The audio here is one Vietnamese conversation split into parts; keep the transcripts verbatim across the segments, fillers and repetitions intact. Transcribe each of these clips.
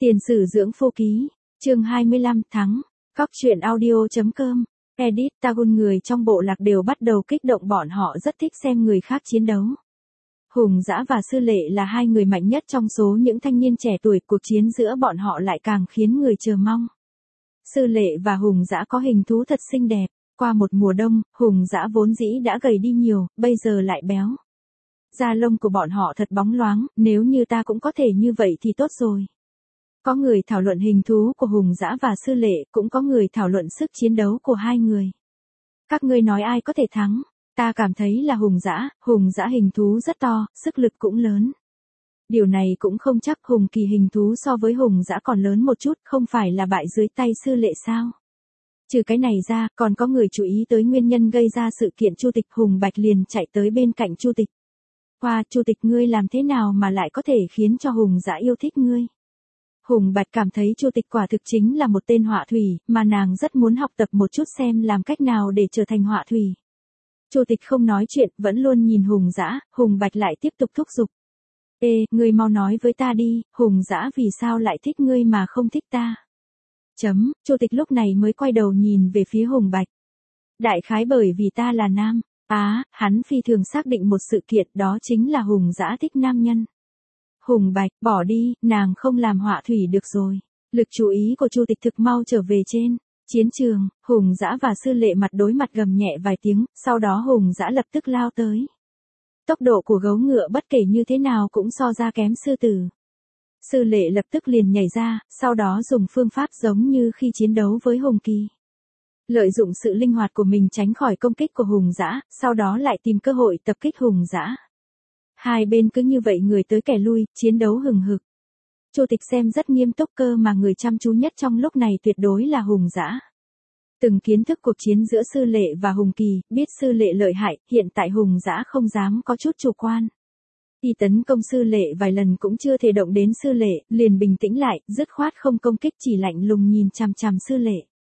Tiền sử dưỡng phu ký, chương hai mươi lăm thắng, Cóc truyện audio.com, edit Tagun người trong bộ lạc đều bắt đầu kích động bọn họ rất thích xem người khác chiến đấu. Hùng Dã và Sư Lệ là hai người mạnh nhất trong số những thanh niên trẻ tuổi, cuộc chiến giữa bọn họ lại càng khiến người chờ mong. Sư Lệ và Hùng Dã có hình thú thật xinh đẹp, qua một mùa đông, Hùng Dã vốn dĩ đã gầy đi nhiều, bây giờ lại béo. Da lông của bọn họ thật bóng loáng, nếu như ta cũng có thể như vậy thì tốt rồi. Có người thảo luận hình thú của Hùng Dã và Sư Lệ, cũng có người thảo luận sức chiến đấu của hai người. Các ngươi nói ai có thể thắng? Ta cảm thấy là Hùng Dã, Hùng Dã hình thú rất to, sức lực cũng lớn. Điều này cũng không chắc, Hùng Kỳ hình thú so với Hùng Dã còn lớn một chút, không phải là bại dưới tay Sư Lệ sao? Trừ cái này ra, còn có người chú ý tới nguyên nhân gây ra sự kiện Chu Tịch. Hùng Bạch liền chạy tới bên cạnh Chu Tịch. Hoa, Chu Tịch, ngươi làm thế nào mà lại có thể khiến cho Hùng Dã yêu thích ngươi? Hùng Bạch cảm thấy Chu Tịch quả thực chính là một tên họa thủy, mà nàng rất muốn học tập một chút xem làm cách nào để trở thành họa thủy. Chu Tịch không nói chuyện, vẫn luôn nhìn Hùng Dã. Hùng Bạch lại tiếp tục thúc giục. Ê, ngươi mau nói với ta đi, Hùng Dã vì sao lại thích ngươi mà không thích ta? Chấm, Chu Tịch lúc này mới quay đầu nhìn về phía Hùng Bạch. Đại khái bởi vì ta là nam. Á, à, hắn phi thường xác định một sự kiện, đó chính là Hùng Dã thích nam nhân. Hùng Bạch, bỏ đi, nàng không làm họa thủy được rồi. Lực chú ý của Chu Tịch thực mau trở về trên chiến trường. Hùng Dã và Sư Lệ mặt đối mặt gầm nhẹ vài tiếng, sau đó Hùng Dã lập tức lao tới. Tốc độ của gấu ngựa bất kể như thế nào cũng so ra kém sư tử. Sư Lệ lập tức liền nhảy ra, sau đó dùng phương pháp giống như khi chiến đấu với Hùng Kỳ. Lợi dụng sự linh hoạt của mình tránh khỏi công kích của Hùng Dã, sau đó lại tìm cơ hội tập kích Hùng Dã. Hai bên cứ như vậy người tới kẻ lui, chiến đấu hừng hực. Chu Tịch xem rất nghiêm túc, cơ mà người chăm chú nhất trong lúc này tuyệt đối là Hùng Dã. Từng kiến thức cuộc chiến giữa Sư Lệ và Hùng Kỳ, biết Sư Lệ lợi hại, hiện tại Hùng Dã không dám có chút chủ quan. Y tấn công Sư Lệ vài lần cũng chưa thể động đến Sư Lệ, liền bình tĩnh lại, dứt khoát không công kích, chỉ lạnh lùng nhìn chằm chằm Sư Lệ.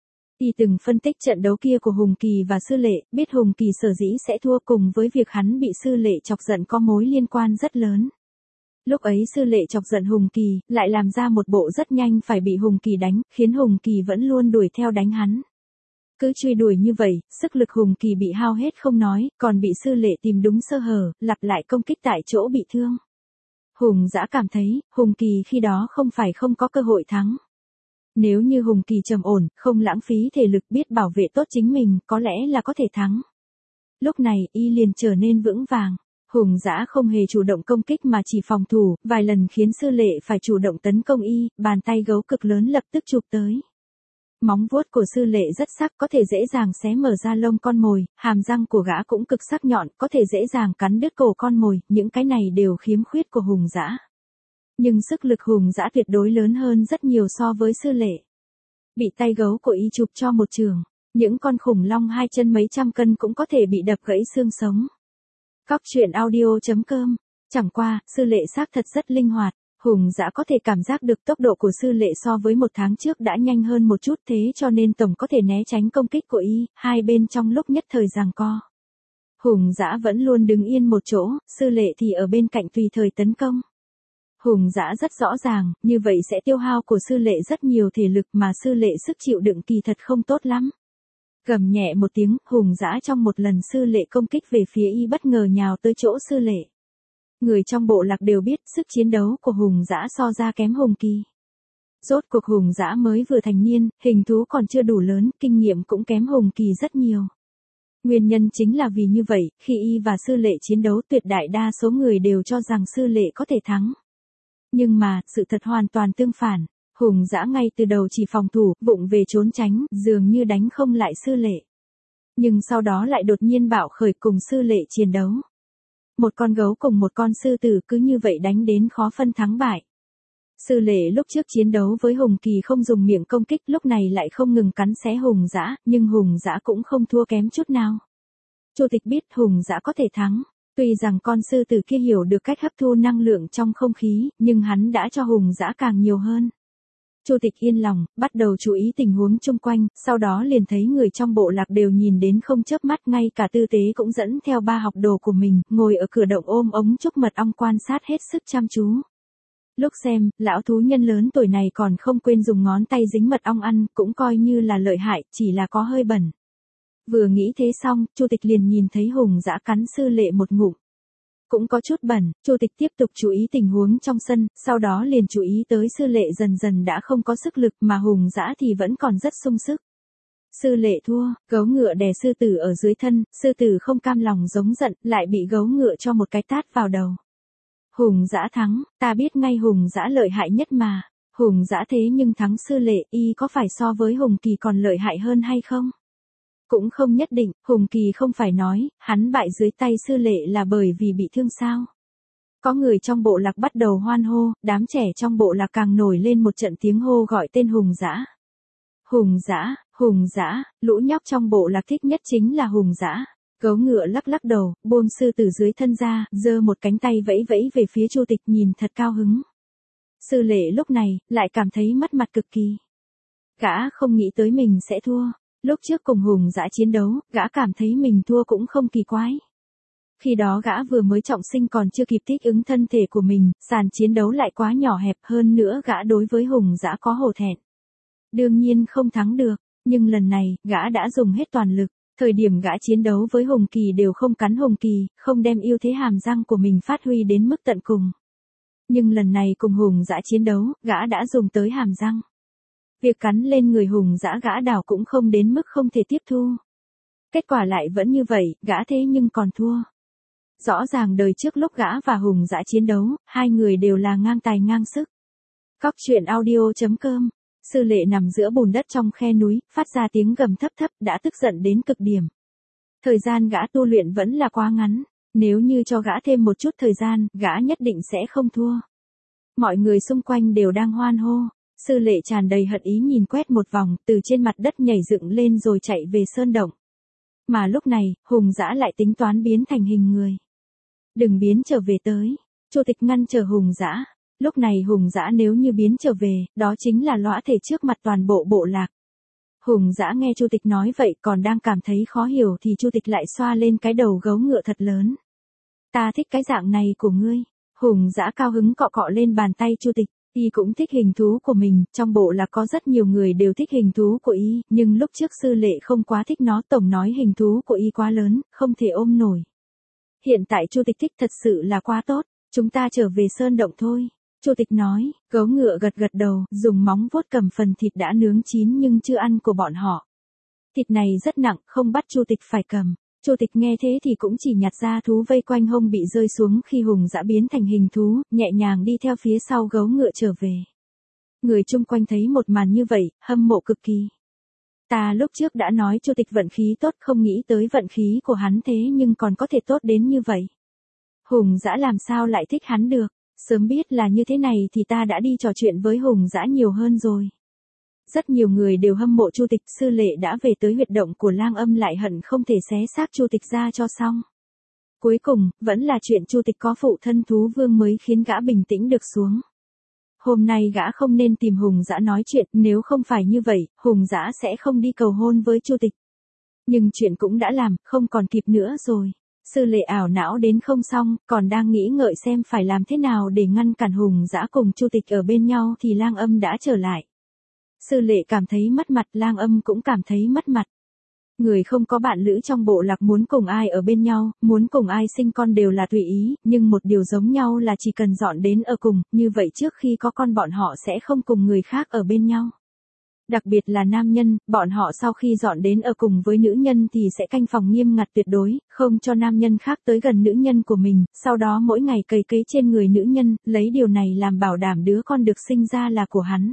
Y từng phân tích trận đấu kia của Hùng Kỳ và Sư Lệ, biết Hùng Kỳ sở dĩ sẽ thua cùng với việc hắn bị Sư Lệ chọc giận có mối liên quan rất lớn. Lúc ấy Sư Lệ chọc giận Hùng Kỳ, lại làm ra một bộ rất nhanh phải bị Hùng Kỳ đánh, khiến Hùng Kỳ vẫn luôn đuổi theo đánh hắn. Cứ truy đuổi như vậy, sức lực Hùng Kỳ bị hao hết không nói, còn bị Sư Lệ tìm đúng sơ hở, lặp lại công kích tại chỗ bị thương. Hùng Dã cảm thấy, Hùng Kỳ khi đó không phải không có cơ hội thắng. Nếu như Hùng Kỳ trầm ổn, không lãng phí thể lực, biết bảo vệ tốt chính mình, có lẽ là có thể thắng. Lúc này, y liền trở nên vững vàng. Hùng Dã không hề chủ động công kích mà chỉ phòng thủ, vài lần khiến Sư Lệ phải chủ động tấn công y, bàn tay gấu cực lớn lập tức chụp tới. Móng vuốt của Sư Lệ rất sắc, có thể dễ dàng xé mở da lông con mồi, hàm răng của gã cũng cực sắc nhọn, có thể dễ dàng cắn đứt cổ con mồi, những cái này đều khiếm khuyết của Hùng Dã. Nhưng sức lực Hùng Dã tuyệt đối lớn hơn rất nhiều so với Sư Lệ. Bị tay gấu của y chụp cho một trường, những con khủng long hai chân mấy trăm cân cũng có thể bị đập gãy xương sống. Cóc truyện audio.com, chẳng qua, Sư Lệ xác thật rất linh hoạt. Hùng Dã có thể cảm giác được tốc độ của Sư Lệ so với một tháng trước đã nhanh hơn một chút, thế cho nên tổng có thể né tránh công kích của y, hai bên trong lúc nhất thời giằng co. Hùng Dã vẫn luôn đứng yên một chỗ, Sư Lệ thì ở bên cạnh tùy thời tấn công. Hùng Dã rất rõ ràng, như vậy sẽ tiêu hao của Sư Lệ rất nhiều thể lực, mà Sư Lệ sức chịu đựng kỳ thật không tốt lắm. Gầm nhẹ một tiếng, Hùng Dã trong một lần Sư Lệ công kích về phía y bất ngờ nhào tới chỗ Sư Lệ. Người trong bộ lạc đều biết sức chiến đấu của Hùng Dã so ra kém Hùng Kỳ. Rốt cuộc Hùng Dã mới vừa thành niên, hình thú còn chưa đủ lớn, kinh nghiệm cũng kém Hùng Kỳ rất nhiều. Nguyên nhân chính là vì như vậy, khi y và Sư Lệ chiến đấu, tuyệt đại đa số người đều cho rằng Sư Lệ có thể thắng. Nhưng mà, sự thật hoàn toàn tương phản. Hùng Dã ngay từ đầu chỉ phòng thủ, vụng về trốn tránh, dường như đánh không lại Sư Lệ. Nhưng sau đó lại đột nhiên bạo khởi cùng Sư Lệ chiến đấu. Một con gấu cùng một con sư tử cứ như vậy đánh đến khó phân thắng bại. Sư Lệ lúc trước chiến đấu với Hùng Kỳ không dùng miệng công kích, lúc này lại không ngừng cắn xé Hùng Dã, nhưng Hùng Dã cũng không thua kém chút nào. Chu Tịch biết Hùng Dã có thể thắng. Tuy rằng con sư tử kia hiểu được cách hấp thu năng lượng trong không khí, nhưng hắn đã cho Hùng Dã càng nhiều hơn. Chu Tịch yên lòng, bắt đầu chú ý tình huống chung quanh, sau đó liền thấy người trong bộ lạc đều nhìn đến không chớp mắt, ngay cả Tư Tế cũng dẫn theo ba học đồ của mình, ngồi ở cửa động ôm ống trúc mật ong quan sát hết sức chăm chú. Lúc xem, lão thú nhân lớn tuổi này còn không quên dùng ngón tay dính mật ong ăn, cũng coi như là lợi hại, chỉ là có hơi bẩn. Vừa nghĩ thế xong, Chu Tịch liền nhìn thấy Hùng Dã cắn Sư Lệ một ngụm. Cũng có chút bẩn, Chu Tịch tiếp tục chú ý tình huống trong sân, sau đó liền chú ý tới Sư Lệ dần dần đã không có sức lực mà Hùng Dã thì vẫn còn rất sung sức. Sư Lệ thua, gấu ngựa đè sư tử ở dưới thân, sư tử không cam lòng giống giận, lại bị gấu ngựa cho một cái tát vào đầu. Hùng Dã thắng, ta biết ngay Hùng Dã lợi hại nhất mà. Hùng Dã thế nhưng thắng Sư Lệ, y có phải so với Hùng Kỳ còn lợi hại hơn hay không? Cũng không nhất định, Hùng Kỳ không phải nói, hắn bại dưới tay Sư Lệ là bởi vì bị thương sao. Có người trong bộ lạc bắt đầu hoan hô, đám trẻ trong bộ lạc càng nổi lên một trận tiếng hô gọi tên Hùng Dã. Hùng Dã, Hùng Dã, lũ nhóc trong bộ lạc thích nhất chính là Hùng Dã. Gấu ngựa lắc lắc đầu, buông sư tử dưới thân ra, giơ một cánh tay vẫy vẫy về phía Chu Tịch nhìn thật cao hứng. Sư Lệ lúc này, lại cảm thấy mất mặt cực kỳ. Gã không nghĩ tới mình sẽ thua. Lúc trước cùng Hùng Dã chiến đấu, gã cảm thấy mình thua cũng không kỳ quái. Khi đó gã vừa mới trọng sinh còn chưa kịp thích ứng thân thể của mình, sàn chiến đấu lại quá nhỏ hẹp hơn nữa gã đối với Hùng Dã có hổ thẹn. Đương nhiên không thắng được, nhưng lần này, gã đã dùng hết toàn lực. Thời điểm gã chiến đấu với Hùng Kỳ đều không cắn Hùng Kỳ, không đem ưu thế hàm răng của mình phát huy đến mức tận cùng. Nhưng lần này cùng Hùng Dã chiến đấu, gã đã dùng tới hàm răng. Việc cắn lên người Hùng Dã gã đảo cũng không đến mức không thể tiếp thu. Kết quả lại vẫn như vậy, gã thế nhưng còn thua. Rõ ràng đời trước lúc gã và Hùng Dã chiến đấu, hai người đều là ngang tài ngang sức. Cóc truyện audio chấm com. Sư Lệ nằm giữa bùn đất trong khe núi, phát ra tiếng gầm thấp thấp, đã tức giận đến cực điểm. Thời gian gã tu luyện vẫn là quá ngắn, nếu như cho gã thêm một chút thời gian, gã nhất định sẽ không thua. Mọi người xung quanh đều đang hoan hô. Sư Lệ tràn đầy hận ý nhìn quét một vòng, từ trên mặt đất nhảy dựng lên rồi chạy về sơn động. Mà lúc này, Hùng Dã lại tính toán biến thành hình người. Đừng biến trở về tới. Chu Tịch ngăn chờ Hùng Dã. Lúc này Hùng Dã nếu như biến trở về, đó chính là lõa thể trước mặt toàn bộ bộ lạc. Hùng Dã nghe Chu Tịch nói vậy còn đang cảm thấy khó hiểu thì Chu Tịch lại xoa lên cái đầu gấu ngựa thật lớn. Ta thích cái dạng này của ngươi. Hùng Dã cao hứng cọ cọ lên bàn tay Chu Tịch. Y cũng thích hình thú của mình, trong bộ lạc có rất nhiều người đều thích hình thú của Y, nhưng lúc trước Sư Lệ không quá thích nó, tổng nói hình thú của Y quá lớn, không thể ôm nổi. Hiện tại Chu Tịch thích thật sự là quá tốt, chúng ta trở về sơn động thôi. Chu Tịch nói, gấu ngựa gật gật đầu, dùng móng vuốt cầm phần thịt đã nướng chín nhưng chưa ăn của bọn họ. Thịt này rất nặng, không bắt Chu Tịch phải cầm. Chu Tịch nghe thế thì cũng chỉ nhặt ra thú vây quanh hông bị rơi xuống khi Hùng Dã biến thành hình thú, nhẹ nhàng đi theo phía sau gấu ngựa trở về. Người chung quanh thấy một màn như vậy, hâm mộ cực kỳ. Ta lúc trước đã nói Chu Tịch vận khí tốt, không nghĩ tới vận khí của hắn thế nhưng còn có thể tốt đến như vậy. Hùng Dã làm sao lại thích hắn được, sớm biết là như thế này thì ta đã đi trò chuyện với Hùng Dã nhiều hơn rồi. Rất nhiều người đều hâm mộ Chu Tịch. Sư Lệ đã về tới huyệt động của Lang Âm lại hận không thể xé xác Chu Tịch ra cho xong. Cuối cùng, vẫn là chuyện Chu Tịch có phụ thân thú vương mới khiến gã bình tĩnh được xuống. Hôm nay gã không nên tìm Hùng Dã nói chuyện, nếu không phải như vậy, Hùng Dã sẽ không đi cầu hôn với Chu Tịch. Nhưng chuyện cũng đã làm, không còn kịp nữa rồi. Sư Lệ ảo não đến không xong, còn đang nghĩ ngợi xem phải làm thế nào để ngăn cản Hùng Dã cùng Chu Tịch ở bên nhau thì Lang Âm đã trở lại. Sư Lệ cảm thấy mất mặt, Lang Âm cũng cảm thấy mất mặt. Người không có bạn lữ trong bộ lạc muốn cùng ai ở bên nhau, muốn cùng ai sinh con đều là tùy ý, nhưng một điều giống nhau là chỉ cần dọn đến ở cùng, như vậy trước khi có con bọn họ sẽ không cùng người khác ở bên nhau. Đặc biệt là nam nhân, bọn họ sau khi dọn đến ở cùng với nữ nhân thì sẽ canh phòng nghiêm ngặt tuyệt đối, không cho nam nhân khác tới gần nữ nhân của mình, sau đó mỗi ngày cày cấy trên người nữ nhân, lấy điều này làm bảo đảm đứa con được sinh ra là của hắn.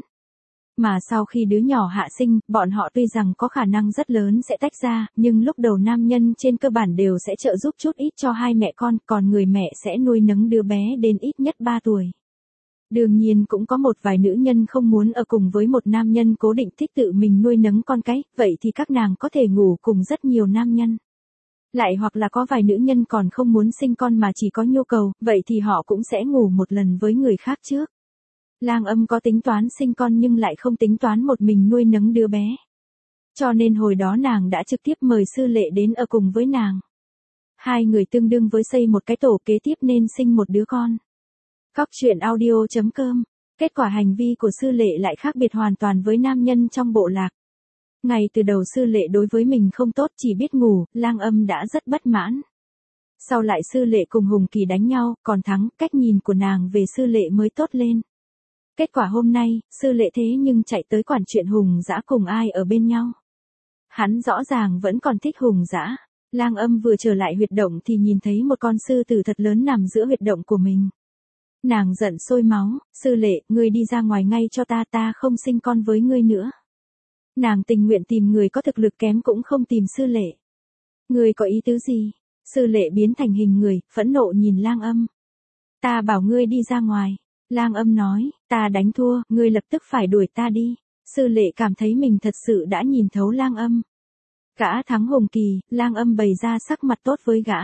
Mà sau khi đứa nhỏ hạ sinh, bọn họ tuy rằng có khả năng rất lớn sẽ tách ra, nhưng lúc đầu nam nhân trên cơ bản đều sẽ trợ giúp chút ít cho hai mẹ con, còn người mẹ sẽ nuôi nấng đứa bé đến ít nhất ba tuổi. Đương nhiên cũng có một vài nữ nhân không muốn ở cùng với một nam nhân cố định thích tự mình nuôi nấng con cái, vậy thì các nàng có thể ngủ cùng rất nhiều nam nhân. Lại hoặc là có vài nữ nhân còn không muốn sinh con mà chỉ có nhu cầu, vậy thì họ cũng sẽ ngủ một lần với người khác trước. Lang Âm có tính toán sinh con nhưng lại không tính toán một mình nuôi nấng đứa bé. Cho nên hồi đó nàng đã trực tiếp mời Sư Lệ đến ở cùng với nàng. Hai người tương đương với xây một cái tổ kế tiếp nên sinh một đứa con. Cóc truyện audio chấm com. Kết quả hành vi của sư lệ lại khác biệt hoàn toàn với nam nhân trong bộ lạc. Ngay từ đầu sư lệ đối với mình không tốt, chỉ biết ngủ, Lang Âm đã rất bất mãn. Sau lại sư lệ cùng Hùng Kỳ đánh nhau, còn thắng, cách nhìn của nàng về sư lệ mới tốt lên. Kết quả hôm nay, sư lệ thế nhưng chạy tới quản chuyện Hùng Dã cùng ai ở bên nhau. Hắn rõ ràng vẫn còn thích Hùng Dã. Lang Âm vừa trở lại huyệt động thì nhìn thấy một con sư tử thật lớn nằm giữa huyệt động của mình. Nàng giận sôi máu, sư lệ, ngươi đi ra ngoài ngay cho ta, ta không sinh con với ngươi nữa. Nàng tình nguyện tìm người có thực lực kém cũng không tìm sư lệ. Ngươi có ý tứ gì? Sư lệ biến thành hình người, phẫn nộ nhìn Lang Âm. Ta bảo ngươi đi ra ngoài. Lang Âm nói, ta đánh thua, ngươi lập tức phải đuổi ta đi. Sư lệ cảm thấy mình thật sự đã nhìn thấu Lang Âm. Gã thắng Hùng Kỳ, Lang Âm bày ra sắc mặt tốt với gã.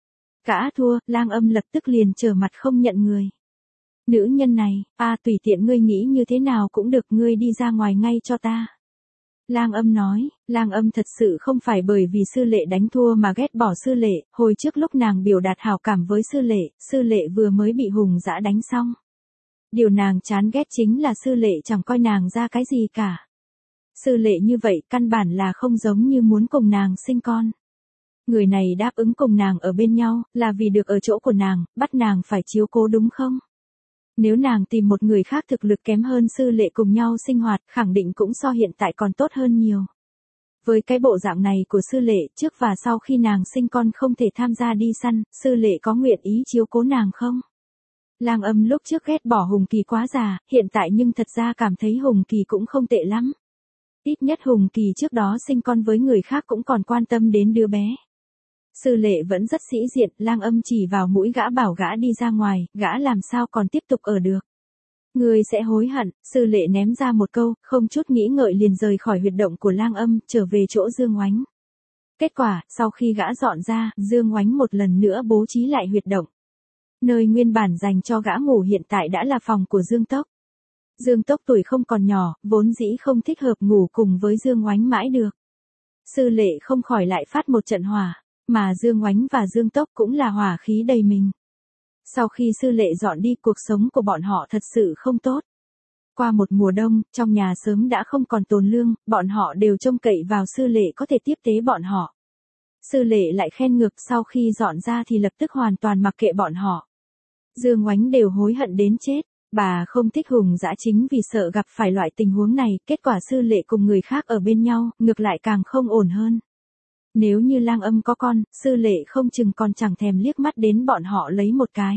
Gã thua, Lang Âm lập tức liền trở mặt không nhận người. Nữ nhân này, a tùy tiện ngươi nghĩ như thế nào cũng được, ngươi đi ra ngoài ngay cho ta. Lang Âm nói, Lang Âm thật sự không phải bởi vì sư lệ đánh thua mà ghét bỏ sư lệ, hồi trước lúc nàng biểu đạt hảo cảm với sư lệ, sư lệ vừa mới bị Hùng Dã đánh xong. Điều nàng chán ghét chính là sư lệ chẳng coi nàng ra cái gì cả. Sư lệ như vậy căn bản là không giống như muốn cùng nàng sinh con. Người này đáp ứng cùng nàng ở bên nhau, là vì được ở chỗ của nàng, bắt nàng phải chiếu cố đúng không? Nếu nàng tìm một người khác thực lực kém hơn sư lệ cùng nhau sinh hoạt, khẳng định cũng so hiện tại còn tốt hơn nhiều. Với cái bộ dạng này của sư lệ, trước và sau khi nàng sinh con không thể tham gia đi săn, sư lệ có nguyện ý chiếu cố nàng không? Lang Âm lúc trước ghét bỏ Hùng Kỳ quá già, hiện tại nhưng thật ra cảm thấy Hùng Kỳ cũng không tệ lắm. Ít nhất Hùng Kỳ trước đó sinh con với người khác cũng còn quan tâm đến đứa bé. Sư lệ vẫn rất sĩ diện, Lang Âm chỉ vào mũi gã bảo gã đi ra ngoài, gã làm sao còn tiếp tục ở được. Ngươi sẽ hối hận, sư lệ ném ra một câu, không chút nghĩ ngợi liền rời khỏi huyệt động của Lang Âm, trở về chỗ Dương Oánh. Kết quả, sau khi gã dọn ra, Dương Oánh một lần nữa bố trí lại huyệt động. Nơi nguyên bản dành cho gã ngủ hiện tại đã là phòng của Dương Tốc. Dương Tốc tuổi không còn nhỏ, vốn dĩ không thích hợp ngủ cùng với Dương Oánh mãi được. Sư lệ không khỏi lại phát một trận hỏa, mà Dương Oánh và Dương Tốc cũng là hỏa khí đầy mình. Sau khi sư lệ dọn đi, cuộc sống của bọn họ thật sự không tốt. Qua một mùa đông, trong nhà sớm đã không còn tồn lương, bọn họ đều trông cậy vào sư lệ có thể tiếp tế bọn họ. Sư lệ lại khen ngược, sau khi dọn ra thì lập tức hoàn toàn mặc kệ bọn họ. Dương Oánh đều hối hận đến chết. Bà không thích Hùng Dã chính vì sợ gặp phải loại tình huống này, kết quả sư lệ cùng người khác ở bên nhau, ngược lại càng không ổn hơn. Nếu như Lang Âm có con, sư lệ không chừng còn chẳng thèm liếc mắt đến bọn họ lấy một cái.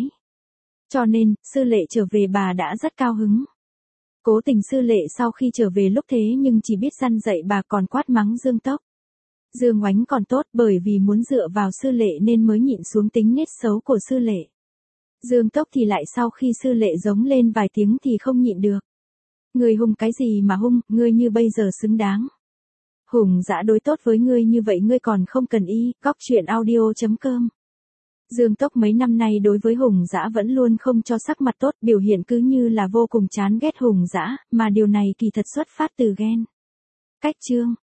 Cho nên, sư lệ trở về bà đã rất cao hứng. Cố tình sư lệ sau khi trở về lúc thế nhưng chỉ biết răn dạy bà còn quát mắng Dương Tốc. Dương Oánh còn tốt, bởi vì muốn dựa vào sư lệ nên mới nhịn xuống tính nết xấu của sư lệ. Dương Tốc thì lại sau khi sư lệ giống lên vài tiếng thì không nhịn được. Ngươi hung cái gì mà hung, ngươi như bây giờ xứng đáng. Hùng Dã đối tốt với ngươi như vậy ngươi còn không cần y, cóc truyện audio chấm com. Dương Tốc mấy năm nay đối với Hùng Dã vẫn luôn không cho sắc mặt tốt, biểu hiện cứ như là vô cùng chán ghét Hùng Dã, mà điều này kỳ thật xuất phát từ ghen. Cách chương